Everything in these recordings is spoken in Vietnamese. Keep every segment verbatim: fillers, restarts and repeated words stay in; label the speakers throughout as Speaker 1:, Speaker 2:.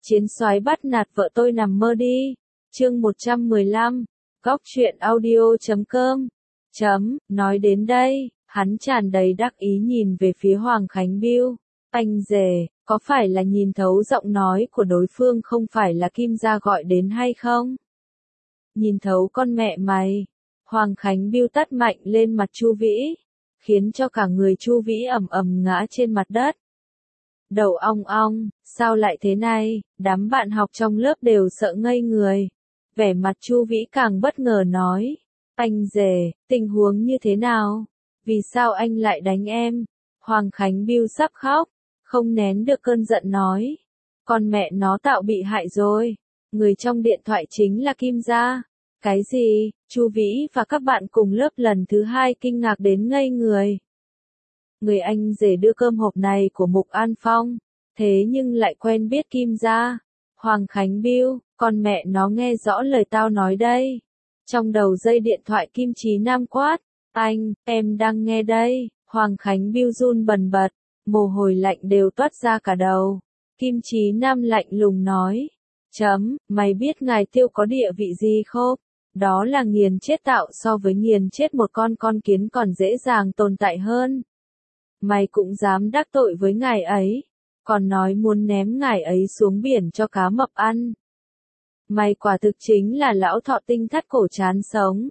Speaker 1: Chiến soái bắt nạt vợ tôi nằm mơ đi. Chương một trăm mười lăm, góc truyện audio chấm com. Chấm, nói đến đây, hắn tràn đầy đắc ý nhìn về phía Hoàng Khánh Biêu. Anh rể, có phải là nhìn thấu giọng nói của đối phương không phải là Kim Gia gọi đến hay không? Nhìn thấu con mẹ mày. Hoàng Khánh Biêu tát mạnh lên mặt Chu Vĩ, khiến cho cả người Chu Vĩ ầm ầm ngã trên mặt đất. Đầu ong ong, sao lại thế này? Đám bạn học trong lớp đều sợ ngây người. Vẻ mặt Chu Vĩ càng bất ngờ nói, anh rể, tình huống như thế nào? Vì sao anh lại đánh em? Hoàng Khánh Biêu sắp khóc, không nén được cơn giận nói, con mẹ nó tạo bị hại rồi. Người trong điện thoại chính là Kim Gia. Cái gì? Chu Vĩ và các bạn cùng lớp lần thứ hai kinh ngạc đến ngây người. Người anh rể đưa cơm hộp này của Mục An Phong, thế nhưng lại quen biết Kim Gia. Hoàng Khánh Biêu, con mẹ nó nghe rõ lời tao nói đây. Trong đầu dây điện thoại Kim Chí Nam quát, anh, em đang nghe đây. Hoàng Khánh Biêu run bần bật, mồ hôi lạnh đều toát ra cả đầu. Kim Chí Nam lạnh lùng nói, chấm, mày biết ngài Tiêu có địa vị gì không? Đó là nghiền chết tạo so với nghiền chết một con con kiến còn dễ dàng tồn tại hơn. Mày cũng dám đắc tội với ngài ấy, còn nói muốn ném ngài ấy xuống biển cho cá mập ăn. Mày quả thực chính là lão thọ tinh thắt cổ chán sống.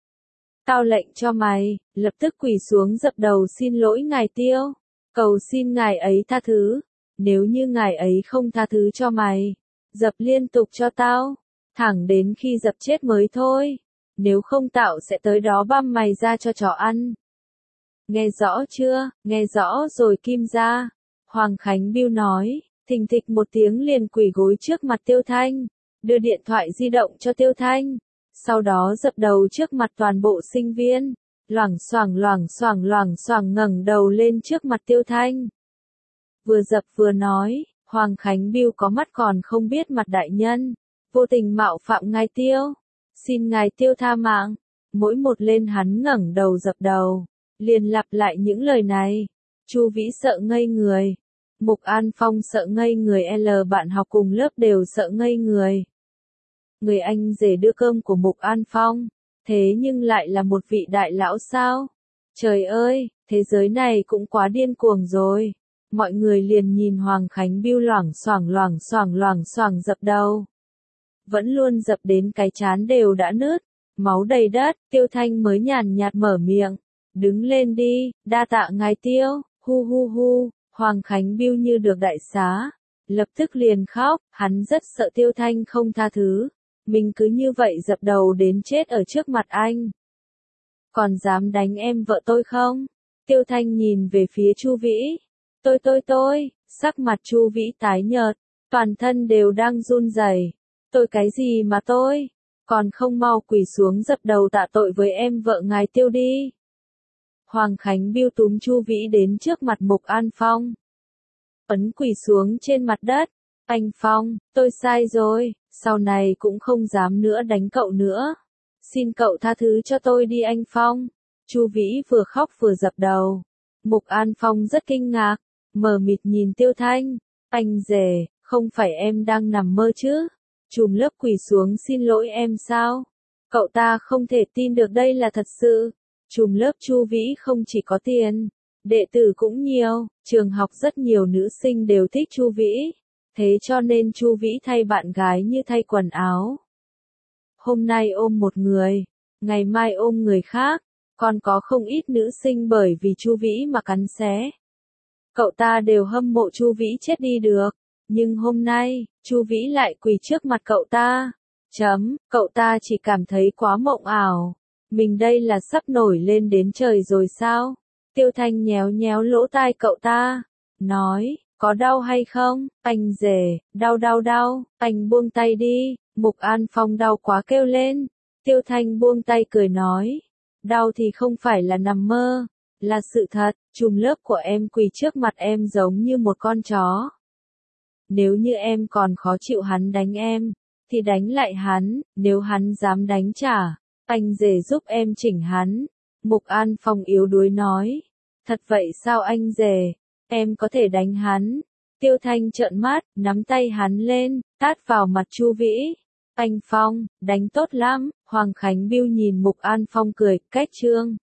Speaker 1: Tao lệnh cho mày, lập tức quỳ xuống dập đầu xin lỗi ngài Tiêu, cầu xin ngài ấy tha thứ. Nếu như ngài ấy không tha thứ cho mày, dập liên tục cho tao, thẳng đến khi dập chết mới thôi. Nếu không tao sẽ tới đó băm mày ra cho chó ăn. Nghe rõ chưa? Nghe rõ rồi Kim Gia. Hoàng Khánh Biêu nói, thình thịch một tiếng liền quỳ gối trước mặt Tiêu Thanh, đưa điện thoại di động cho Tiêu Thanh, sau đó dập đầu trước mặt toàn bộ sinh viên, loảng xoảng loảng xoảng loảng xoảng ngẩng đầu lên trước mặt Tiêu Thanh. Vừa dập vừa nói, Hoàng Khánh Biêu có mắt còn không biết mặt đại nhân, vô tình mạo phạm ngài Tiêu, xin ngài Tiêu tha mạng. Mỗi một lên hắn ngẩng đầu dập đầu, liền lặp lại những lời này. Chu Vĩ sợ ngây người, Mục An Phong sợ ngây người, L bạn học cùng lớp đều sợ ngây người. Người anh rể đưa cơm của Mục An Phong, thế nhưng lại là một vị đại lão sao? Trời ơi, thế giới này cũng quá điên cuồng rồi. Mọi người liền nhìn Hoàng Khánh Biêu loảng xoảng loảng xoảng loảng xoảng dập đầu. Vẫn luôn dập đến cái chán đều đã nứt, máu đầy đất. Tiêu Thanh mới nhàn nhạt mở miệng, đứng lên đi, đa tạ ngài Tiêu. Hu hu hu. Hoàng Khánh Biêu như được đại xá, lập tức liền khóc. Hắn rất sợ Tiêu Thanh không tha thứ, mình cứ như vậy dập đầu đến chết ở trước mặt anh. Còn dám đánh em vợ tôi không? Tiêu Thanh nhìn về phía Chu Vĩ. Tôi tôi tôi, sắc mặt Chu Vĩ tái nhợt, toàn thân đều đang run rẩy. Tôi cái gì mà tôi, còn không mau quỳ xuống dập đầu tạ tội với em vợ ngài Tiêu đi. Hoàng Khánh Biêu túm Chu Vĩ đến trước mặt Mục An Phong, ấn quỳ xuống trên mặt đất. Anh Phong, tôi sai rồi, sau này cũng không dám nữa đánh cậu nữa. Xin cậu tha thứ cho tôi đi anh Phong. Chu Vĩ vừa khóc vừa dập đầu. Mục An Phong rất kinh ngạc, mờ mịt nhìn Tiêu Thanh. Anh rể, không phải em đang nằm mơ chứ? Chùm lớp quỳ xuống xin lỗi em sao? Cậu ta không thể tin được đây là thật sự. Chùm lớp Chu Vĩ không chỉ có tiền, đệ tử cũng nhiều, trường học rất nhiều nữ sinh đều thích Chu Vĩ, thế cho nên Chu Vĩ thay bạn gái như thay quần áo. Hôm nay ôm một người, ngày mai ôm người khác, còn có không ít nữ sinh bởi vì Chu Vĩ mà cắn xé. Cậu ta đều hâm mộ Chu Vĩ chết đi được, nhưng hôm nay, Chu Vĩ lại quỳ trước mặt cậu ta. Chấm, cậu ta chỉ cảm thấy quá mộng ảo. Mình đây là sắp nổi lên đến trời rồi sao? Tiêu Thanh nhéo nhéo lỗ tai cậu ta, nói, có đau hay không? Anh rể, đau đau đau, anh buông tay đi. Mục An Phong đau quá kêu lên. Tiêu Thanh buông tay cười nói, đau thì không phải là nằm mơ, là sự thật. Chùm lớp của em quỳ trước mặt em giống như một con chó. Nếu như em còn khó chịu hắn đánh em, thì đánh lại hắn. Nếu hắn dám đánh trả, anh rể giúp em chỉnh hắn. Mục An Phong yếu đuối nói, thật vậy sao anh rể, em có thể đánh hắn? Tiêu Thanh trợn mắt, nắm tay hắn lên, tát vào mặt Chu Vĩ. Anh Phong, đánh tốt lắm, Hoàng Khánh Biêu nhìn Mục An Phong cười, cách trương.